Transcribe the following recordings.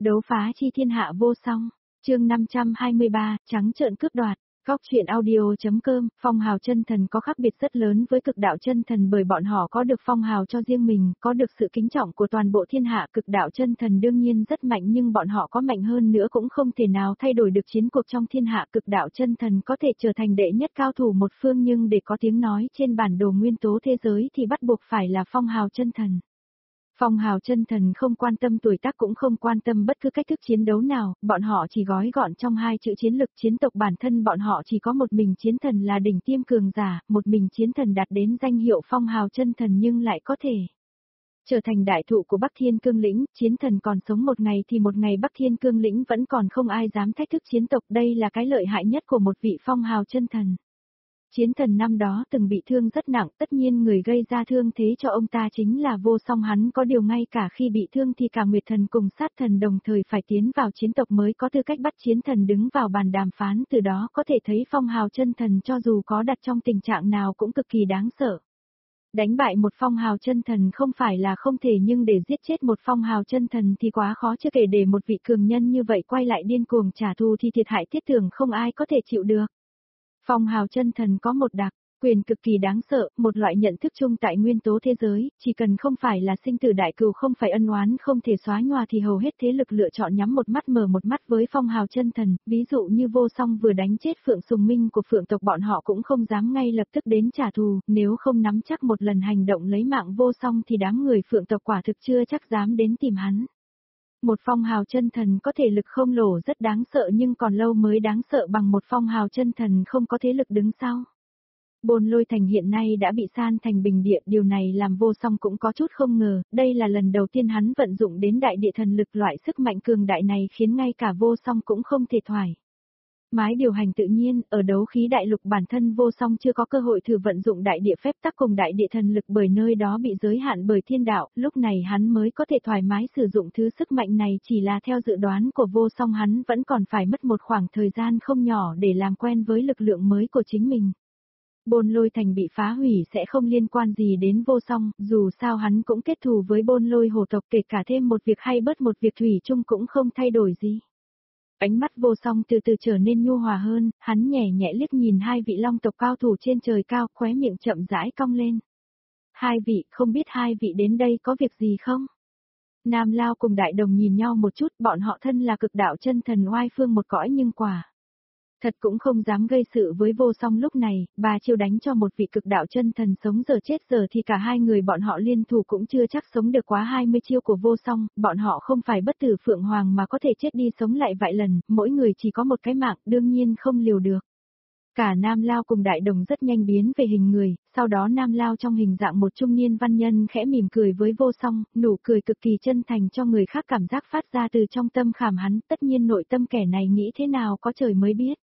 Đấu phá chi thiên hạ vô song, chương 523, trắng trợn cướp đoạt. Góc truyện audio.com, phong hào chân thần có khác biệt rất lớn với cực đạo chân thần bởi bọn họ có được phong hào cho riêng mình, có được sự kính trọng của toàn bộ thiên hạ. Cực đạo chân thần đương nhiên rất mạnh nhưng bọn họ có mạnh hơn nữa cũng không thể nào thay đổi được chiến cuộc trong thiên hạ. Cực đạo chân thần có thể trở thành đệ nhất cao thủ một phương nhưng để có tiếng nói trên bản đồ nguyên tố thế giới thì bắt buộc phải là phong hào chân thần. Phong hào chân thần không quan tâm tuổi tác cũng không quan tâm bất cứ cách thức chiến đấu nào, bọn họ chỉ gói gọn trong hai chữ chiến lực. Chiến tộc bản thân bọn họ chỉ có một mình chiến thần là đỉnh tiêm cường giả, một mình chiến thần đạt đến danh hiệu phong hào chân thần nhưng lại có thể trở thành đại thụ của Bắc Thiên Cương Lĩnh. Chiến thần còn sống một ngày thì một ngày Bắc Thiên Cương Lĩnh vẫn còn không ai dám thách thức chiến tộc, đây là cái lợi hại nhất của một vị phong hào chân thần. Chiến thần năm đó từng bị thương rất nặng, tất nhiên người gây ra thương thế cho ông ta chính là Vô Song. Hắn có điều ngay cả khi bị thương thì cả Nguyệt thần cùng Sát thần đồng thời phải tiến vào chiến tộc mới có tư cách bắt chiến thần đứng vào bàn đàm phán, từ đó có thể thấy phong hào chân thần cho dù có đặt trong tình trạng nào cũng cực kỳ đáng sợ. Đánh bại một phong hào chân thần không phải là không thể nhưng để giết chết một phong hào chân thần thì quá khó, chưa kể để một vị cường nhân như vậy quay lại điên cuồng trả thù thì thiệt hại thiết tưởng không ai có thể chịu được. Phong hào chân thần có một đặc quyền cực kỳ đáng sợ, một loại nhận thức chung tại nguyên tố thế giới, chỉ cần không phải là sinh tử đại cừu, không phải ân oán không thể xóa nhòa thì hầu hết thế lực lựa chọn nhắm một mắt mở một mắt với phong hào chân thần. Ví dụ như Vô Song vừa đánh chết Phượng Sùng Minh của Phượng tộc, bọn họ cũng không dám ngay lập tức đến trả thù, nếu không nắm chắc một lần hành động lấy mạng Vô Song thì đám người Phượng tộc quả thực chưa chắc dám đến tìm hắn. Một phong hào chân thần có thể lực không lổ rất đáng sợ nhưng còn lâu mới đáng sợ bằng một phong hào chân thần không có thế lực đứng sau. Bôn Lôi Thành hiện nay đã bị san thành bình địa, điều này làm Vô Song cũng có chút không ngờ, đây là lần đầu tiên hắn vận dụng đến đại địa thần lực. Loại sức mạnh cường đại này khiến ngay cả Vô Song cũng không thể thoải mái điều hành tự nhiên. Ở đấu khí đại lục bản thân Vô Song chưa có cơ hội thử vận dụng đại địa phép tắc cùng đại địa thần lực bởi nơi đó bị giới hạn bởi thiên đạo, lúc này hắn mới có thể thoải mái sử dụng thứ sức mạnh này. Chỉ là theo dự đoán của Vô Song hắn vẫn còn phải mất một khoảng thời gian không nhỏ để làm quen với lực lượng mới của chính mình. Bôn Lôi Thành bị phá hủy sẽ không liên quan gì đến Vô Song, dù sao hắn cũng kết thù với Bôn Lôi hổ tộc, kể cả thêm một việc hay bớt một việc thủy chung cũng không thay đổi gì. Ánh mắt Vô Song từ từ trở nên nhu hòa hơn, hắn nhẹ nhẹ liếc nhìn hai vị long tộc cao thủ trên trời cao, khóe miệng chậm rãi cong lên. Hai vị, không biết hai vị đến đây có việc gì không? Nam Lao cùng Đại Đồng nhìn nhau một chút, bọn họ thân là cực đạo chân thần oai phương một cõi nhưng thật cũng không dám gây sự với Vô Song. Lúc này, bà chiêu đánh cho một vị cực đạo chân thần sống giờ chết giờ thì cả hai người bọn họ liên thủ cũng chưa chắc sống được quá 20 chiêu của Vô Song. Bọn họ không phải bất tử Phượng Hoàng mà có thể chết đi sống lại vài lần, mỗi người chỉ có một cái mạng, đương nhiên không liều được. Cả Nam Lao cùng Đại Đồng rất nhanh biến về hình người, sau đó Nam Lao trong hình dạng một trung niên văn nhân khẽ mỉm cười với Vô Song, nụ cười cực kỳ chân thành cho người khác cảm giác phát ra từ trong tâm khảm hắn, tất nhiên nội tâm kẻ này nghĩ thế nào có trời mới biết.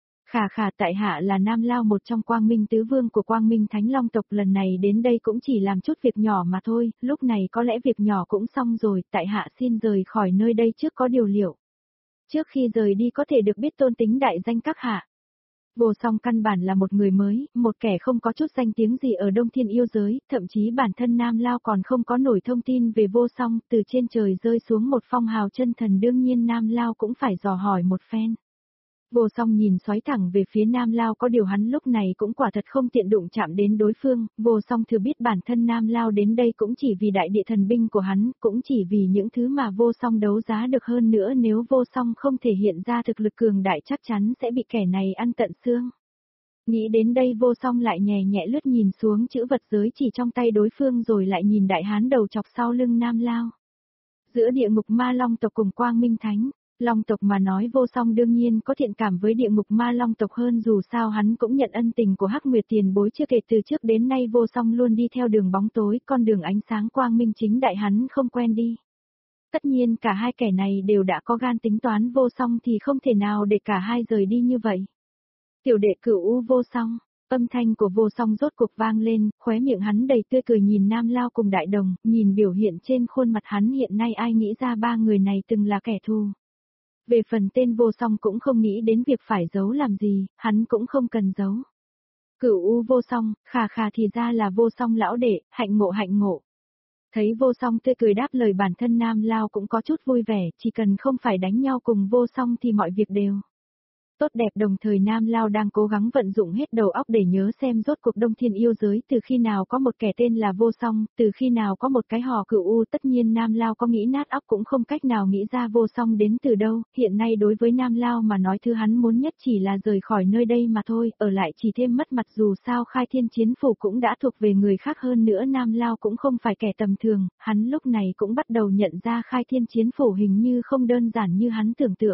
Khà tại hạ là Nam Lao, một trong Quang Minh tứ vương của Quang Minh Thánh Long tộc, lần này đến đây cũng chỉ làm chút việc nhỏ mà thôi, lúc này có lẽ việc nhỏ cũng xong rồi, tại hạ xin rời khỏi nơi đây trước có điều liệu. Trước khi rời đi có thể được biết tôn tính đại danh các hạ. Vô Song căn bản là một người mới, một kẻ không có chút danh tiếng gì ở Đông Thiên yêu giới, thậm chí bản thân Nam Lao còn không có nổi thông tin về Vô Song. Từ trên trời rơi xuống một phong hào chân thần, đương nhiên Nam Lao cũng phải dò hỏi một phen. Vô Song nhìn xoáy thẳng về phía Nam Lao, có điều hắn lúc này cũng quả thật không tiện đụng chạm đến đối phương. Vô Song thừa biết bản thân Nam Lao đến đây cũng chỉ vì đại địa thần binh của hắn, cũng chỉ vì những thứ mà Vô Song đấu giá được, hơn nữa nếu Vô Song không thể hiện ra thực lực cường đại chắc chắn sẽ bị kẻ này ăn tận xương. Nghĩ đến đây Vô Song lại nhẹ nhẹ lướt nhìn xuống chữ vật giới chỉ trong tay đối phương rồi lại nhìn đại hán đầu chọc sau lưng Nam Lao. Giữa địa ngục ma long tộc cùng Quang Minh Thánh Long tộc mà nói, Vô Song đương nhiên có thiện cảm với địa ngục ma long tộc hơn, dù sao hắn cũng nhận ân tình của Hắc Nguyệt tiền bối, chưa kể từ trước đến nay Vô Song luôn đi theo đường bóng tối, con đường ánh sáng quang minh chính đại hắn không quen đi. Tất nhiên cả hai kẻ này đều đã có gan tính toán Vô Song thì không thể nào để cả hai rời đi như vậy. Tiểu đệ Cửu U Vô Song. Âm thanh của Vô Song rốt cuộc vang lên, khóe miệng hắn đầy tươi cười nhìn Nam Lao cùng Đại Đồng, nhìn biểu hiện trên khuôn mặt hắn hiện nay ai nghĩ ra ba người này từng là kẻ thù. Về phần tên Vô Song cũng không nghĩ đến việc phải giấu làm gì, hắn cũng không cần giấu. Cửu U Vô Song, khà thì ra là Vô Song lão đệ, hạnh ngộ. Thấy vô song tươi cười đáp lời bản thân Nam Lao cũng có chút vui vẻ, chỉ cần không phải đánh nhau cùng vô song thì mọi việc đều tốt đẹp. Đồng thời Nam Lao đang cố gắng vận dụng hết đầu óc để nhớ xem rốt cuộc Đông Thiên yêu giới từ khi nào có một kẻ tên là vô song, từ khi nào có một cái hò cửu u. Tất nhiên Nam Lao có nghĩ nát óc cũng không cách nào nghĩ ra vô song đến từ đâu. Hiện nay đối với Nam Lao mà nói thứ hắn muốn nhất chỉ là rời khỏi nơi đây mà thôi, ở lại chỉ thêm mất mặt. Dù sao Khai Thiên Chiến Phủ cũng đã thuộc về người khác, hơn nữa Nam Lao cũng không phải kẻ tầm thường, hắn lúc này cũng bắt đầu nhận ra Khai Thiên Chiến Phủ hình như không đơn giản như hắn tưởng tượng.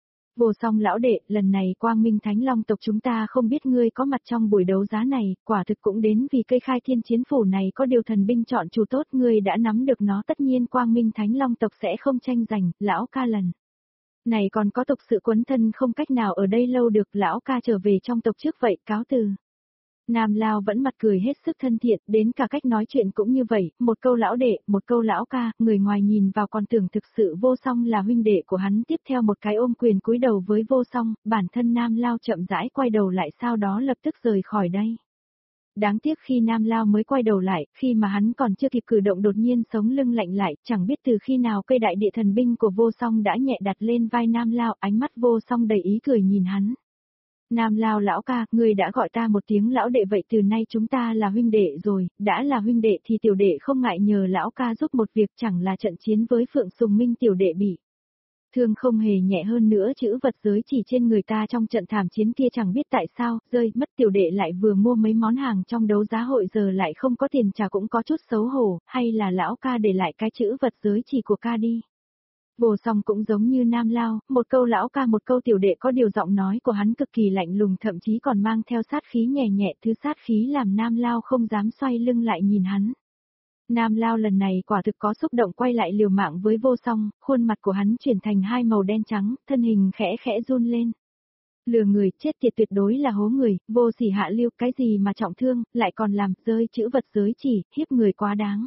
Vô song lão đệ, lần này Quang Minh Thánh Long tộc chúng ta không biết ngươi có mặt trong buổi đấu giá này, quả thực cũng đến vì cây Khai Thiên Chiến Phủ này có điều thần binh chọn chủ tốt, ngươi đã nắm được nó, tất nhiên Quang Minh Thánh Long tộc sẽ không tranh giành. Lão ca lần này còn có tục sự quấn thân không cách nào ở đây lâu được, lão ca trở về trong tộc trước vậy, cáo từ. Nam Lao vẫn mặt cười hết sức thân thiện, đến cả cách nói chuyện cũng như vậy, một câu lão đệ, một câu lão ca, người ngoài nhìn vào còn tưởng thực sự vô song là huynh đệ của hắn. Tiếp theo một cái ôm quyền cúi đầu với vô song, bản thân Nam Lao chậm rãi quay đầu lại, sau đó lập tức rời khỏi đây. Đáng tiếc khi Nam Lao mới quay đầu lại, khi mà hắn còn chưa kịp cử động đột nhiên sống lưng lạnh lại, chẳng biết từ khi nào cây đại địa thần binh của vô song đã nhẹ đặt lên vai Nam Lao, ánh mắt vô song đầy ý cười nhìn hắn. Nam Lao lão ca, ngươi đã gọi ta một tiếng lão đệ vậy từ nay chúng ta là huynh đệ rồi, đã là huynh đệ thì tiểu đệ không ngại nhờ lão ca giúp một việc, chẳng là trận chiến với Phượng Sùng Minh tiểu đệ bị thương không hề nhẹ, hơn nữa chữ vật giới chỉ trên người ta trong trận thảm chiến kia chẳng biết tại sao, rơi mất. Tiểu đệ lại vừa mua mấy món hàng trong đấu giá hội giờ lại không có tiền trả cũng có chút xấu hổ, hay là lão ca để lại cái chữ vật giới chỉ của ca đi. Vô song cũng giống như Nam Lao, một câu lão ca một câu tiểu đệ, có điều giọng nói của hắn cực kỳ lạnh lùng, thậm chí còn mang theo sát khí nhẹ nhẹ, thứ sát khí làm Nam Lao không dám xoay lưng lại nhìn hắn. Nam Lao lần này quả thực có xúc động, quay lại liều mạng với vô song, khuôn mặt của hắn chuyển thành hai màu đen trắng, thân hình khẽ khẽ run lên. Lừa người, chết tiệt, tuyệt đối là hố người, vô sỉ hạ lưu, cái gì mà trọng thương, lại còn làm rơi chữ vật giới chỉ, hiếp người quá đáng.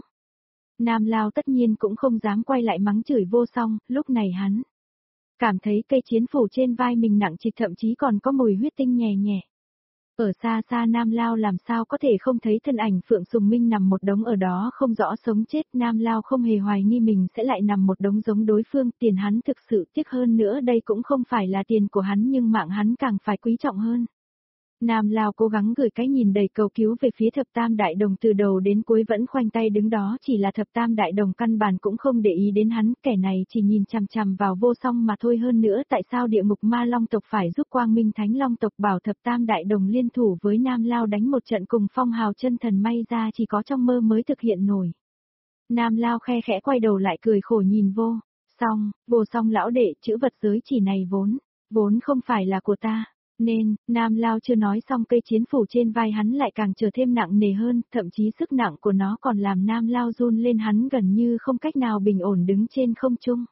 Nam Lao tất nhiên cũng không dám quay lại mắng chửi vô song, lúc này hắn cảm thấy cây chiến phủ trên vai mình nặng trịch, thậm chí còn có mùi huyết tinh nhẹ nhẹ. Ở xa xa Nam Lao làm sao có thể không thấy thân ảnh Phượng Sùng Minh nằm một đống ở đó không rõ sống chết. Nam Lao không hề hoài nghi mình sẽ lại nằm một đống giống đối phương, tiền hắn thực sự tiếc, hơn nữa đây cũng không phải là tiền của hắn nhưng mạng hắn càng phải quý trọng hơn. Nam Lao cố gắng gửi cái nhìn đầy cầu cứu về phía Thập Tam Đại Đồng, từ đầu đến cuối vẫn khoanh tay đứng đó, chỉ là Thập Tam Đại Đồng căn bản cũng không để ý đến hắn, kẻ này chỉ nhìn chằm chằm vào vô song mà thôi. Hơn nữa tại sao địa ngục ma long tộc phải giúp Quang Minh Thánh Long tộc bảo Thập Tam Đại Đồng liên thủ với Nam Lao đánh một trận cùng Phong Hào Chân Thần, may ra chỉ có trong mơ mới thực hiện nổi. Nam Lao khe khẽ quay đầu lại cười khổ nhìn vô song lão đệ, chữ vật giới chỉ này vốn không phải là của ta. Nên, Nam Lao chưa nói xong cây chiến phủ trên vai hắn lại càng trở thêm nặng nề hơn, thậm chí sức nặng của nó còn làm Nam Lao run lên, hắn gần như không cách nào bình ổn đứng trên không trung.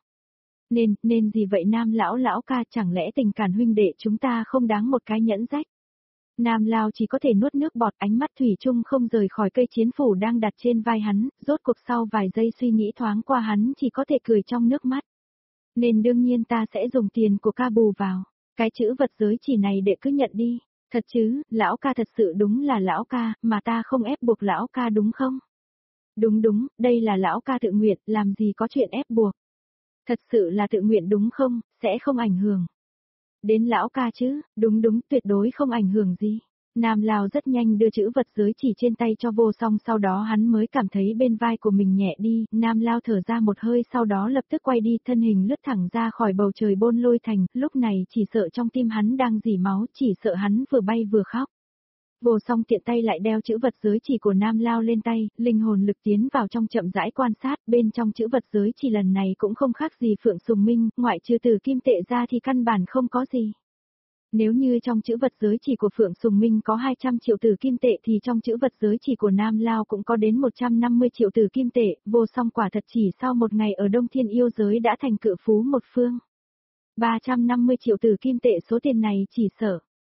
Nên gì vậy Nam lão ca, chẳng lẽ tình cảm huynh đệ chúng ta không đáng một cái nhẫn rách? Nam Lao chỉ có thể nuốt nước bọt, ánh mắt thủy chung không rời khỏi cây chiến phủ đang đặt trên vai hắn, rốt cuộc sau vài giây suy nghĩ thoáng qua hắn chỉ có thể cười trong nước mắt. Nên đương nhiên ta sẽ dùng tiền của ca bù vào. Cái chữ vật giới chỉ này để cứ nhận đi. Thật chứ, lão ca thật sự đúng là lão ca, mà ta không ép buộc lão ca đúng không? Đúng, đây là lão ca tự nguyện, làm gì có chuyện ép buộc. Thật sự là tự nguyện đúng không, sẽ không ảnh hưởng đến lão ca chứ, đúng, tuyệt đối không ảnh hưởng gì. Nam Lao rất nhanh đưa chữ vật giới chỉ trên tay cho vô song, sau đó hắn mới cảm thấy bên vai của mình nhẹ đi. Nam Lao thở ra một hơi, sau đó lập tức quay đi, thân hình lướt thẳng ra khỏi bầu trời Bôn Lôi Thành, lúc này chỉ sợ trong tim hắn đang rỉ máu, chỉ sợ hắn vừa bay vừa khóc. Vô song tiện tay lại đeo chữ vật giới chỉ của Nam Lao lên tay, linh hồn lực tiến vào trong chậm rãi quan sát, bên trong chữ vật giới chỉ lần này cũng không khác gì Phượng Sùng Minh, ngoại trừ từ kim tệ ra thì căn bản không có gì. Nếu như trong chữ vật giới chỉ của Phượng Sùng Minh có 200 triệu tử kim tệ thì trong chữ vật giới chỉ của Nam Lao cũng có đến 150 triệu tử kim tệ, vô song quả thật chỉ sau một ngày ở Đông Thiên yêu giới đã thành cự phú một phương. 350 triệu tử kim tệ, số tiền này chỉ sợ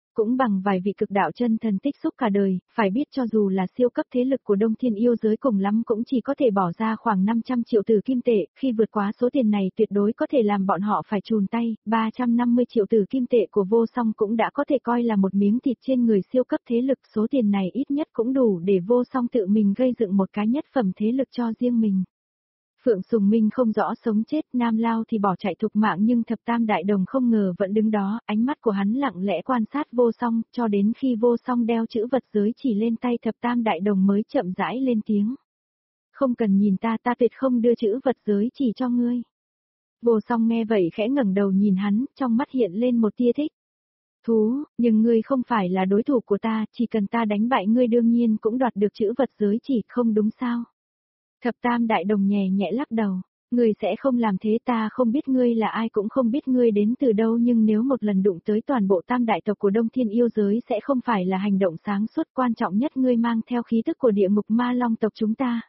Cũng bằng vài vị cực đạo chân thần tích xúc cả đời, phải biết cho dù là siêu cấp thế lực của Đông Thiên yêu giới cùng lắm cũng chỉ có thể bỏ ra khoảng 500 triệu tử kim tệ, khi vượt quá số tiền này tuyệt đối có thể làm bọn họ phải chùn tay, 350 triệu tử kim tệ của Vô Song cũng đã có thể coi là một miếng thịt trên người siêu cấp thế lực, số tiền này ít nhất cũng đủ để Vô Song tự mình gây dựng một cái nhất phẩm thế lực cho riêng mình. Phượng Sùng Minh không rõ sống chết, Nam Lao thì bỏ chạy thục mạng nhưng Thập Tam Đại Đồng không ngờ vẫn đứng đó, ánh mắt của hắn lặng lẽ quan sát Vô Song, cho đến khi Vô Song đeo chữ vật giới chỉ lên tay Thập Tam Đại Đồng mới chậm rãi lên tiếng. Không cần nhìn ta tuyệt không đưa chữ vật giới chỉ cho ngươi. Vô Song nghe vậy khẽ ngẩng đầu nhìn hắn, trong mắt hiện lên một tia thích. Thú, nhưng ngươi không phải là đối thủ của ta, chỉ cần ta đánh bại ngươi đương nhiên cũng đoạt được chữ vật giới chỉ, không đúng sao? Thập Tam Đại Đồng nhẹ nhẹ lắc đầu, ngươi sẽ không làm thế, ta không biết ngươi là ai cũng không biết ngươi đến từ đâu, nhưng nếu một lần đụng tới toàn bộ tam đại tộc của Đông Thiên yêu giới sẽ không phải là hành động sáng suốt, quan trọng nhất ngươi mang theo khí tức của địa ngục ma long tộc chúng ta.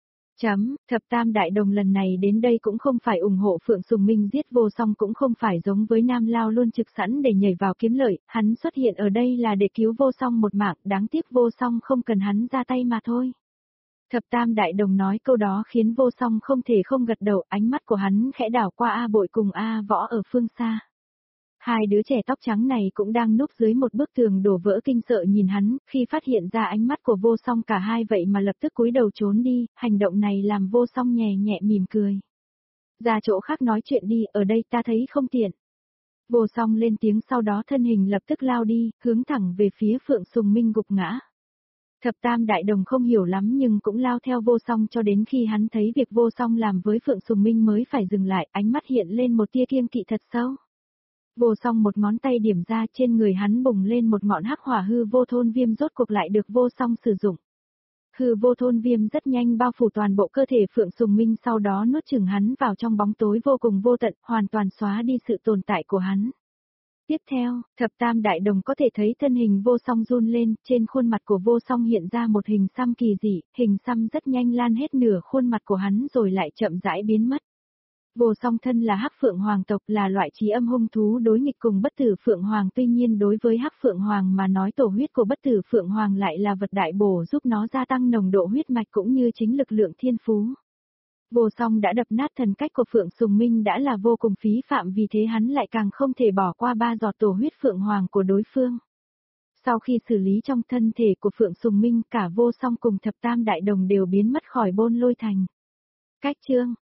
Thập Tam Đại Đồng lần này đến đây cũng không phải ủng hộ Phượng Sùng Minh giết Vô Song, cũng không phải giống với Nam Lao luôn trực sẵn để nhảy vào kiếm lợi, hắn xuất hiện ở đây là để cứu Vô Song một mạng, đáng tiếc Vô Song không cần hắn ra tay mà thôi. Thập Tam Đại Đồng nói câu đó khiến Vô Song không thể không gật đầu, ánh mắt của hắn khẽ đảo qua A Bội cùng A Võ ở phương xa. Hai đứa trẻ tóc trắng này cũng đang núp dưới một bức tường đổ vỡ kinh sợ nhìn hắn, khi phát hiện ra ánh mắt của Vô Song cả hai vậy mà lập tức cúi đầu trốn đi, hành động này làm Vô Song nhẹ nhẹ mỉm cười. Ra chỗ khác nói chuyện đi, ở đây ta thấy không tiện. Vô Song lên tiếng, sau đó thân hình lập tức lao đi, hướng thẳng về phía Phượng Sùng Minh gục ngã. Thập Tam Đại Đồng không hiểu lắm nhưng cũng lao theo Vô Song cho đến khi hắn thấy việc Vô Song làm với Phượng Sùng Minh mới phải dừng lại, ánh mắt hiện lên một tia kiêng kỵ thật sâu. Vô Song một ngón tay điểm ra, trên người hắn bùng lên một ngọn hắc hỏa hư vô thôn viêm rốt cuộc lại được Vô Song sử dụng. Hư vô thôn viêm rất nhanh bao phủ toàn bộ cơ thể Phượng Sùng Minh, sau đó nuốt chửng hắn vào trong bóng tối vô cùng vô tận, hoàn toàn xóa đi sự tồn tại của hắn. Tiếp theo, Thập Tam Đại Đồng có thể thấy thân hình Vô Song run lên, trên khuôn mặt của Vô Song hiện ra một hình xăm kỳ dị, hình xăm rất nhanh lan hết nửa khuôn mặt của hắn rồi lại chậm rãi biến mất. Vô Song thân là Hắc Phượng Hoàng tộc, là loại trí âm hung thú đối nghịch cùng Bất Tử Phượng Hoàng, tuy nhiên đối với Hắc Phượng Hoàng mà nói tổ huyết của Bất Tử Phượng Hoàng lại là vật đại bổ, giúp nó gia tăng nồng độ huyết mạch cũng như chính lực lượng thiên phú. Vô Song đã đập nát thần cách của Phượng Sùng Minh đã là vô cùng phí phạm, vì thế hắn lại càng không thể bỏ qua 3 giọt tổ huyết Phượng Hoàng của đối phương. Sau khi xử lý trong thân thể của Phượng Sùng Minh, cả Vô Song cùng Thập Tam Đại Đồng đều biến mất khỏi Bôn Lôi Thành. Cách chương